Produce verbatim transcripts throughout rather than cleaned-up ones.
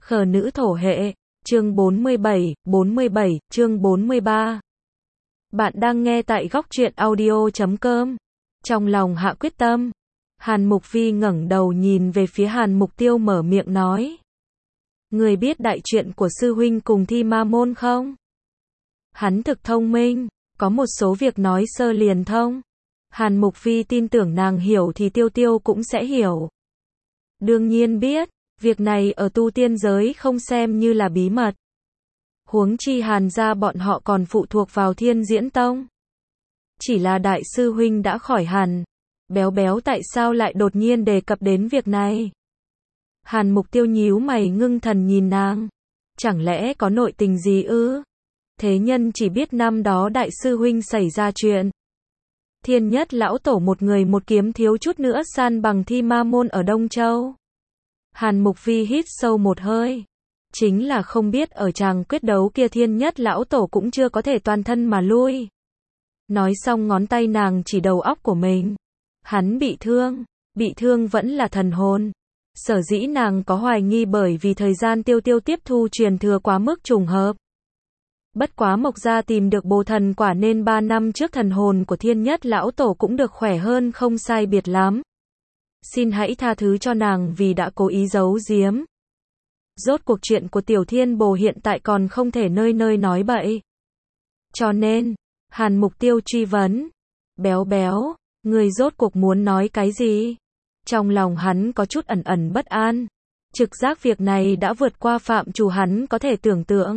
Khờ nữ thổ hệ, chương bốn mươi bảy, bốn mươi bảy, chương bốn mươi ba. Bạn đang nghe tại góc truyện audio chấm com. Trong lòng hạ quyết tâm, Hàn Mục Vi ngẩng đầu nhìn về phía Hàn Mục Tiêu mở miệng nói. Người biết đại chuyện của sư huynh cùng Thi Ma Môn không? Hắn thực thông minh, có một số việc nói sơ liền thông. Hàn Mục Vi tin tưởng nàng hiểu thì Tiêu Tiêu cũng sẽ hiểu. Đương nhiên biết, việc này ở tu tiên giới không xem như là bí mật. Huống chi Hàn gia bọn họ còn phụ thuộc vào Thiên Diễn Tông. Chỉ là đại sư huynh đã khỏi hẳn. Béo béo tại sao lại đột nhiên đề cập đến việc này? Hàn Mục Tiêu nhíu mày ngưng thần nhìn nàng. Chẳng lẽ có nội tình gì ư? Thế nhân chỉ biết năm đó đại sư huynh xảy ra chuyện. Thiên Nhất lão tổ một người một kiếm thiếu chút nữa san bằng Thi Ma Môn ở Đông Châu. Hàn Mục Vi hít sâu một hơi. Chính là không biết ở tràng quyết đấu kia Thiên Nhất lão tổ cũng chưa có thể toàn thân mà lui. Nói xong ngón tay nàng chỉ đầu óc của mình. Hắn bị thương, bị thương vẫn là thần hồn. Sở dĩ nàng có hoài nghi bởi vì thời gian Tiêu Tiêu tiếp thu truyền thừa quá mức trùng hợp. Bất quá Mộc gia tìm được bồ thần quả nên ba năm trước thần hồn của Thiên Nhất lão tổ cũng được khỏe hơn không sai biệt lắm. Xin hãy tha thứ cho nàng vì đã cố ý giấu giếm. Rốt cuộc chuyện của Tiểu Thiên Bồ hiện tại còn không thể nơi nơi nói bậy. Cho nên, Hàn Mục Tiêu truy vấn. Béo béo, người rốt cuộc muốn nói cái gì? Trong lòng hắn có chút ẩn ẩn bất an. Trực giác việc này đã vượt qua phạm trù hắn có thể tưởng tượng.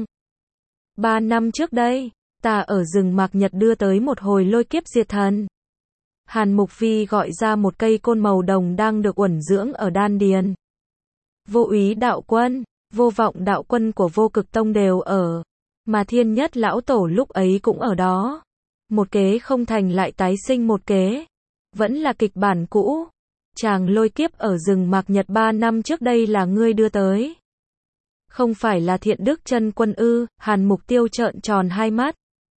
Ba năm trước đây, ta ở rừng Mạc Nhật đưa tới một hồi lôi kiếp diệt thần. Hàn Mục Vi gọi ra một cây côn màu đồng đang được uẩn dưỡng ở đan điền. Vô Úy đạo quân, Vô Vọng đạo quân của Vô Cực Tông đều ở, mà Thiên Nhất lão tổ lúc ấy cũng ở đó. Một kế không thành lại tái sinh một kế, vẫn là kịch bản cũ. Chàng lôi kiếp ở rừng Mạc Nhật ba năm trước đây là ngươi đưa tới. Không phải là Thiện Đức chân quân ư? Hàn Mục Tiêu trợn tròn hai mắt.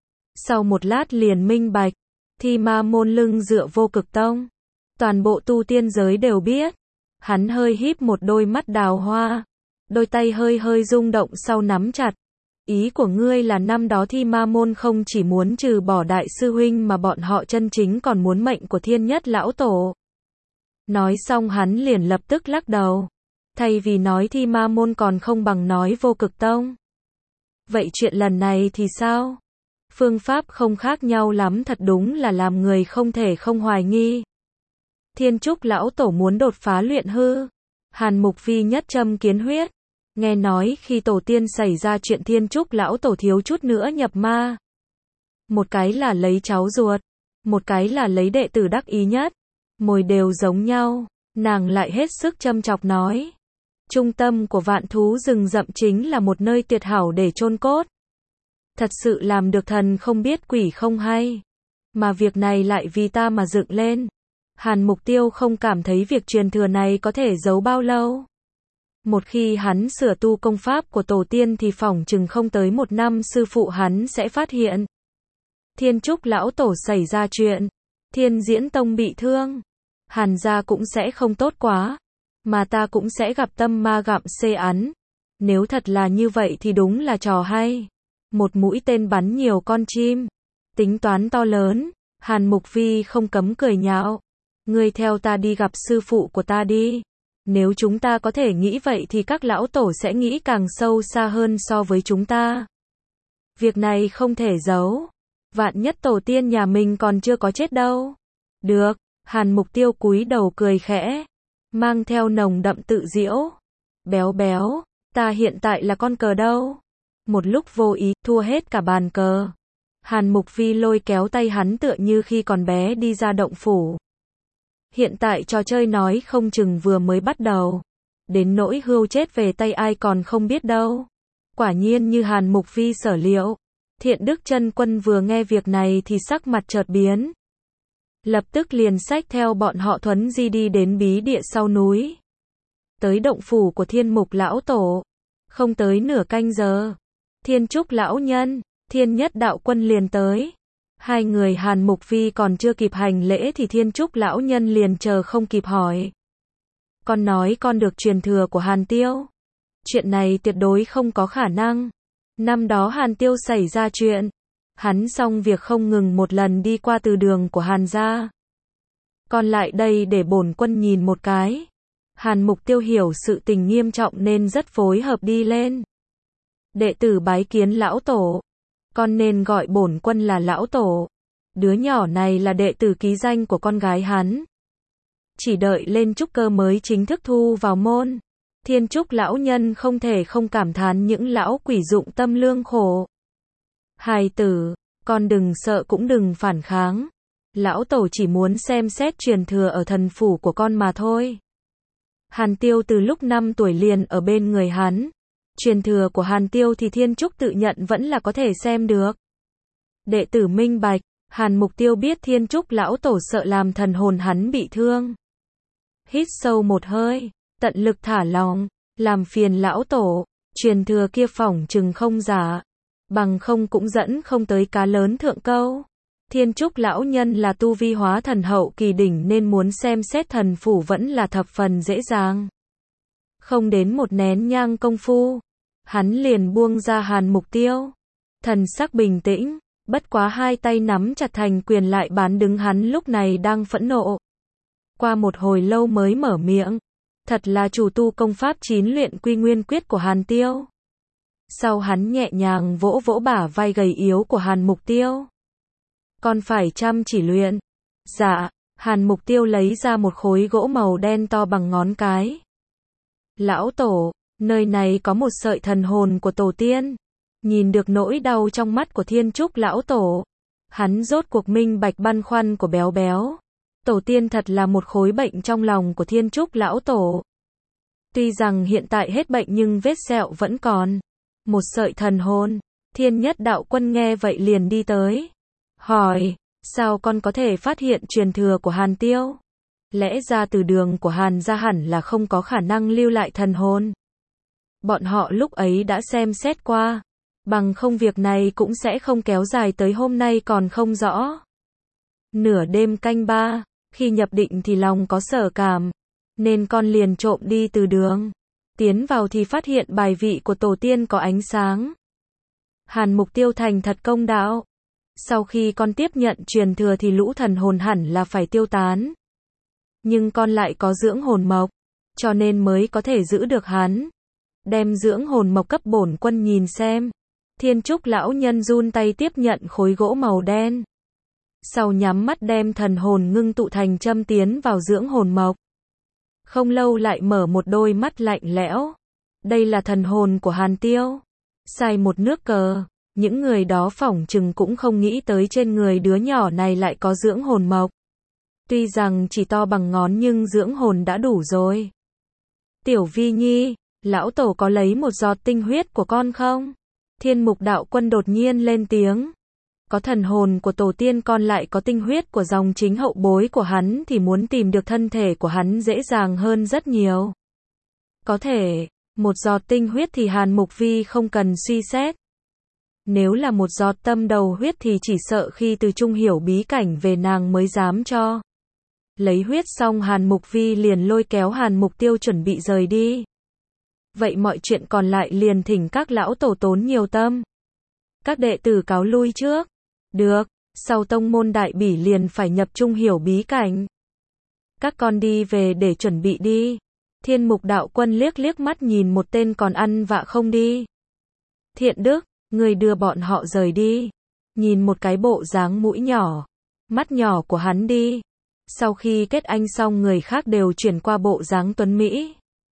Sau một lát liền minh bạch. Thi Ma Môn lưng dựa Vô Cực Tông. Toàn bộ tu tiên giới đều biết. Hắn hơi híp một đôi mắt đào hoa. Đôi tay hơi hơi rung động sau nắm chặt. Ý của ngươi là năm đó Thi Ma Môn không chỉ muốn trừ bỏ đại sư huynh mà bọn họ chân chính còn muốn mệnh của Thiên Nhất lão tổ. Nói xong hắn liền lập tức lắc đầu. Thay vì nói Thi Ma Môn còn không bằng nói Vô Cực Tông. Vậy chuyện lần này thì sao? Phương pháp không khác nhau lắm, thật đúng là làm người không thể không hoài nghi. Thiên Trúc lão tổ muốn đột phá luyện hư. Hàn Mục Vi nhất châm kiến huyết. Nghe nói khi tổ tiên xảy ra chuyện Thiên Trúc lão tổ thiếu chút nữa nhập ma. Một cái là lấy cháu ruột, một cái là lấy đệ tử đắc ý nhất. Mồi đều giống nhau, nàng lại hết sức châm chọc nói. Trung tâm của vạn thú rừng rậm chính là một nơi tuyệt hảo để chôn cốt. Thật sự làm được thần không biết quỷ không hay. Mà việc này lại vì ta mà dựng lên. Hàn Mục Tiêu không cảm thấy việc truyền thừa này có thể giấu bao lâu. Một khi hắn sửa tu công pháp của tổ tiên thì phỏng chừng không tới một năm sư phụ hắn sẽ phát hiện. Thiên Trúc lão tổ xảy ra chuyện. Thiên Diễn Tông bị thương. Hàn gia cũng sẽ không tốt quá. Mà ta cũng sẽ gặp tâm ma gặm xê án. Nếu thật là như vậy thì đúng là trò hay. Một mũi tên bắn nhiều con chim. Tính toán to lớn. Hàn Mục Vi không cấm cười nhạo. Ngươi theo ta đi gặp sư phụ của ta đi. Nếu chúng ta có thể nghĩ vậy thì các lão tổ sẽ nghĩ càng sâu xa hơn so với chúng ta. Việc này không thể giấu. Vạn nhất tổ tiên nhà mình còn chưa có chết đâu. Được. Hàn Mục Tiêu cúi đầu cười khẽ. Mang theo nồng đậm tự giễu. Béo béo. Ta hiện tại là con cờ đâu. Một lúc vô ý, thua hết cả bàn cờ. Hàn Mục Vi lôi kéo tay hắn tựa như khi còn bé đi ra động phủ. Hiện tại trò chơi nói không chừng vừa mới bắt đầu. Đến nỗi hươu chết về tay ai còn không biết đâu. Quả nhiên như Hàn Mục Vi sở liệu. Thiện Đức chân quân vừa nghe việc này thì sắc mặt chợt biến. Lập tức liền xách theo bọn họ thuấn di đi đến bí địa sau núi. Tới động phủ của Thiên Mục lão tổ. Không tới nửa canh giờ. Thiên Trúc lão nhân, Thiên Nhất đạo quân liền tới. Hai người Hàn Mục Vi còn chưa kịp hành lễ thì Thiên Trúc lão nhân liền chờ không kịp hỏi. Con nói con được truyền thừa của Hàn Tiêu. Chuyện này tuyệt đối không có khả năng. Năm đó Hàn Tiêu xảy ra chuyện, hắn xong việc không ngừng một lần đi qua từ đường của Hàn gia. Còn lại đây để bổn quân nhìn một cái. Hàn Mục Tiêu hiểu sự tình nghiêm trọng nên rất phối hợp đi lên. Đệ tử bái kiến lão tổ. Con nên gọi bổn quân là lão tổ. Đứa nhỏ này là đệ tử ký danh của con gái hắn. Chỉ đợi lên trúc cơ mới chính thức thu vào môn. Thiên Trúc lão nhân không thể không cảm thán những lão quỷ dụng tâm lương khổ. Hài tử, con đừng sợ cũng đừng phản kháng. Lão tổ chỉ muốn xem xét truyền thừa ở thần phủ của con mà thôi. Hàn Tiêu từ lúc năm tuổi liền ở bên người hắn. Truyền thừa của Hàn Tiêu thì Thiên Trúc tự nhận vẫn là có thể xem được. Đệ tử minh bạch, Hàn Mục Tiêu biết Thiên Trúc lão tổ sợ làm thần hồn hắn bị thương. Hít sâu một hơi, tận lực thả lòng, làm phiền lão tổ, truyền thừa kia phỏng chừng không giả, bằng không cũng dẫn không tới cá lớn thượng câu. Thiên Trúc lão nhân là tu vi hóa thần hậu kỳ đỉnh nên muốn xem xét thần phủ vẫn là thập phần dễ dàng. Không đến một nén nhang công phu, hắn liền buông ra Hàn Mục Tiêu. Thần sắc bình tĩnh, bất quá hai tay nắm chặt thành quyền lại bán đứng hắn lúc này đang phẫn nộ. Qua một hồi lâu mới mở miệng, thật là chủ tu công pháp chín luyện quy nguyên quyết của Hàn Tiêu. Sau hắn nhẹ nhàng vỗ vỗ bả vai gầy yếu của Hàn Mục Tiêu. Con phải chăm chỉ luyện. Dạ, Hàn Mục Tiêu lấy ra một khối gỗ màu đen to bằng ngón cái. Lão tổ, nơi này có một sợi thần hồn của tổ tiên. Nhìn được nỗi đau trong mắt của Thiên Trúc lão tổ, hắn rốt cuộc minh bạch băn khoăn của béo béo. Tổ tiên thật là một khối bệnh trong lòng của Thiên Trúc lão tổ. Tuy rằng hiện tại hết bệnh nhưng vết sẹo vẫn còn. Một sợi thần hồn. Thiên Nhất đạo quân nghe vậy liền đi tới. Hỏi, sao con có thể phát hiện truyền thừa của Hàn Tiêu? Lẽ ra từ đường của Hàn gia hẳn là không có khả năng lưu lại thần hồn. Bọn họ lúc ấy đã xem xét qua. Bằng không việc này cũng sẽ không kéo dài tới hôm nay còn không rõ. Nửa đêm canh ba, khi nhập định thì lòng có sở cảm, nên con liền trộm đi từ đường. Tiến vào thì phát hiện bài vị của tổ tiên có ánh sáng. Hàn Mục Tiêu thành thật công đạo. Sau khi con tiếp nhận truyền thừa thì lũ thần hồn hẳn là phải tiêu tán. Nhưng con lại có dưỡng hồn mộc, cho nên mới có thể giữ được hắn. Đem dưỡng hồn mộc cấp bổn quân nhìn xem. Thiên Trúc lão nhân run tay tiếp nhận khối gỗ màu đen. Sau nhắm mắt đem thần hồn ngưng tụ thành châm tiến vào dưỡng hồn mộc. Không lâu lại mở một đôi mắt lạnh lẽo. Đây là thần hồn của Hàn Tiêu. Sai một nước cờ, những người đó phỏng chừng cũng không nghĩ tới trên người đứa nhỏ này lại có dưỡng hồn mộc. Tuy rằng chỉ to bằng ngón nhưng dưỡng hồn đã đủ rồi. Tiểu Vi Nhi, lão tổ có lấy một giọt tinh huyết của con không? Thiên Mục đạo quân đột nhiên lên tiếng. Có thần hồn của tổ tiên con lại có tinh huyết của dòng chính hậu bối của hắn thì muốn tìm được thân thể của hắn dễ dàng hơn rất nhiều. Có thể, một giọt tinh huyết thì Hàn Mục Vi không cần suy xét. Nếu là một giọt tâm đầu huyết thì chỉ sợ khi từ trung hiểu bí cảnh về nàng mới dám cho. Lấy huyết xong Hàn Mục Vi liền lôi kéo Hàn Mục Tiêu chuẩn bị rời đi. Vậy mọi chuyện còn lại liền thỉnh các lão tổ tốn nhiều tâm. Các đệ tử cáo lui trước. Được, sau tông môn đại bỉ liền phải nhập trung hiểu bí cảnh. Các con đi về để chuẩn bị đi. Thiên Mục đạo quân liếc liếc mắt nhìn một tên còn ăn vạ không đi. Thiện Đức, người đưa bọn họ rời đi. Nhìn một cái bộ dáng mũi nhỏ, mắt nhỏ của hắn đi. Sau khi kết anh xong người khác đều chuyển qua bộ dáng tuấn Mỹ.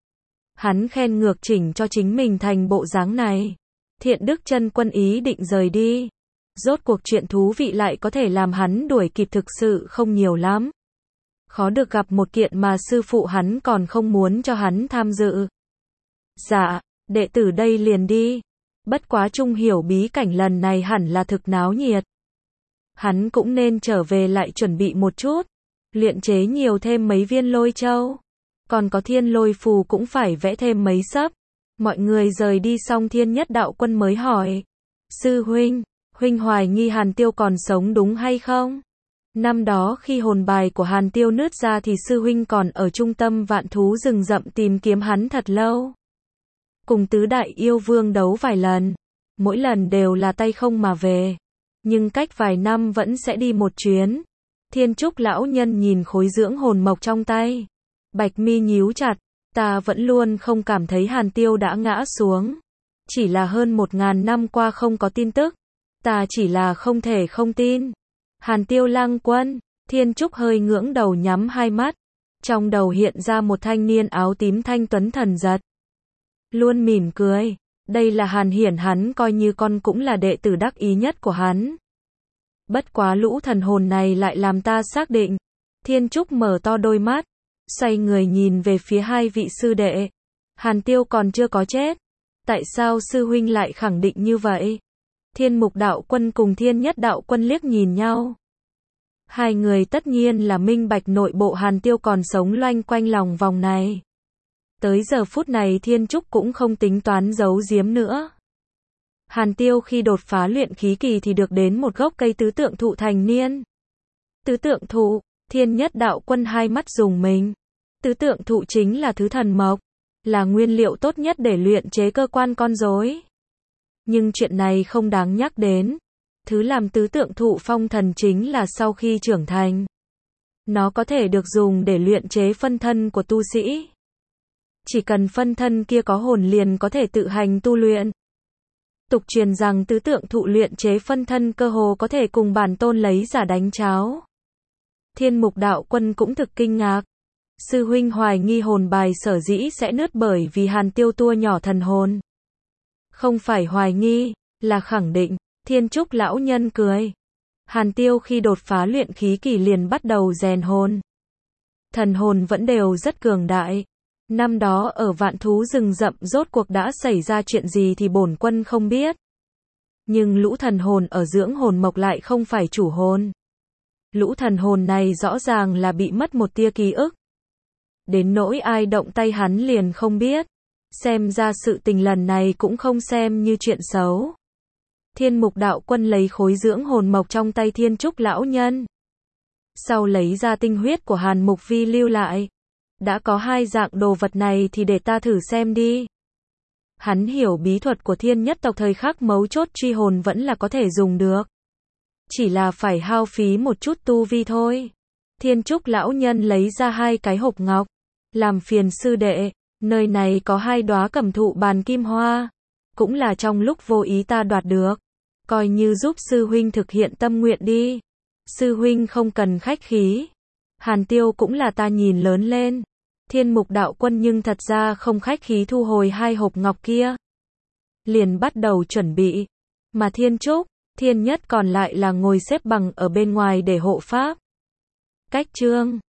Hắn khen ngược chỉnh cho chính mình thành bộ dáng này. Thiện Đức chân quân ý định rời đi. Rốt cuộc chuyện thú vị lại có thể làm hắn đuổi kịp thực sự không nhiều lắm. Khó được gặp một kiện mà sư phụ hắn còn không muốn cho hắn tham dự. Dạ, đệ tử đây liền đi. Bất quá trung hiểu bí cảnh lần này hẳn là thực náo nhiệt. Hắn cũng nên trở về lại chuẩn bị một chút. Luyện chế nhiều thêm mấy viên lôi châu. Còn có thiên lôi phù cũng phải vẽ thêm mấy sấp. Mọi người rời đi xong Thiên Nhất đạo quân mới hỏi. Sư huynh, huynh hoài nghi Hàn Tiêu còn sống đúng hay không? Năm đó khi hồn bài của Hàn Tiêu nứt ra thì sư huynh còn ở trung tâm vạn thú rừng rậm tìm kiếm hắn thật lâu. cùng tứ đại yêu vương đấu vài lần. Mỗi lần đều là tay không mà về. Nhưng cách vài năm vẫn sẽ đi một chuyến. Thiên Trúc lão nhân nhìn khối dưỡng hồn mộc trong tay. Bạch mi nhíu chặt, ta vẫn luôn không cảm thấy Hàn Tiêu đã ngã xuống. Chỉ là hơn một ngàn năm qua không có tin tức. Ta chỉ là không thể không tin. Hàn Tiêu lang quân, Thiên Trúc hơi ngưỡng đầu nhắm hai mắt. Trong đầu hiện ra một thanh niên áo tím thanh tuấn thần giật. Luôn mỉm cười. Đây là Hàn Hiển, hắn coi như con cũng là đệ tử đắc ý nhất của hắn. Bất quá lũ thần hồn này lại làm ta xác định. Thiên Trúc mở to đôi mắt, xoay người nhìn về phía hai vị sư đệ. Hàn Tiêu còn chưa có chết. Tại sao sư huynh lại khẳng định như vậy? Thiên Mục đạo quân cùng Thiên Nhất đạo quân liếc nhìn nhau. Hai người tất nhiên là minh bạch nội bộ Hàn Tiêu còn sống loanh quanh lòng vòng này. Tới giờ phút này Thiên Trúc cũng không tính toán giấu giếm nữa. Hàn Tiêu khi đột phá luyện khí kỳ thì được đến một gốc cây tứ tượng thụ thành niên. Tứ tượng thụ, Thiên Nhất đạo quân hai mắt rùng mình. Tứ tượng thụ chính là thứ thần mộc, là nguyên liệu tốt nhất để luyện chế cơ quan con rối. Nhưng chuyện này không đáng nhắc đến. Thứ làm tứ tượng thụ phong thần chính là sau khi trưởng thành. Nó có thể được dùng để luyện chế phân thân của tu sĩ. Chỉ cần phân thân kia có hồn liền có thể tự hành tu luyện. Tục truyền rằng tứ tượng thụ luyện chế phân thân cơ hồ có thể cùng bản tôn lấy giả đánh cháo. Thiên Mục đạo quân cũng thực kinh ngạc. Sư huynh hoài nghi hồn bài sở dĩ sẽ nứt bởi vì Hàn Tiêu tua nhỏ thần hồn. Không phải hoài nghi, là khẳng định. Thiên Trúc lão nhân cười. Hàn Tiêu khi đột phá luyện khí kỳ liền bắt đầu rèn hồn. Thần hồn vẫn đều rất cường đại. Năm đó ở vạn thú rừng rậm rốt cuộc đã xảy ra chuyện gì thì bổn quân không biết. Nhưng lũ thần hồn ở dưỡng hồn mộc lại không phải chủ hồn. Lũ thần hồn này rõ ràng là bị mất một tia ký ức. Đến nỗi ai động tay hắn liền không biết. Xem ra sự tình lần này cũng không xem như chuyện xấu. Thiên Mục đạo quân lấy khối dưỡng hồn mộc trong tay Thiên Trúc lão nhân. Sau lấy ra tinh huyết của Hàn Mục Vi lưu lại. Đã có hai dạng đồ vật này thì để ta thử xem đi. Hắn hiểu bí thuật của Thiên Nhất tộc, thời khắc mấu chốt truy hồn vẫn là có thể dùng được. Chỉ là phải hao phí một chút tu vi thôi. Thiên Trúc lão nhân lấy ra hai cái hộp ngọc. Làm phiền sư đệ, nơi này có hai đóa cẩm thụ bàn kim hoa. Cũng là trong lúc vô ý ta đoạt được. Coi như giúp sư huynh thực hiện tâm nguyện đi. Sư huynh không cần khách khí. Hàn Tiêu cũng là ta nhìn lớn lên. Thiên Mục đạo quân nhưng thật ra không khách khí thu hồi hai hộp ngọc kia. Liền bắt đầu chuẩn bị. Mà Thiên Trúc, Thiên Nhất còn lại là ngồi xếp bằng ở bên ngoài để hộ pháp. Cách chương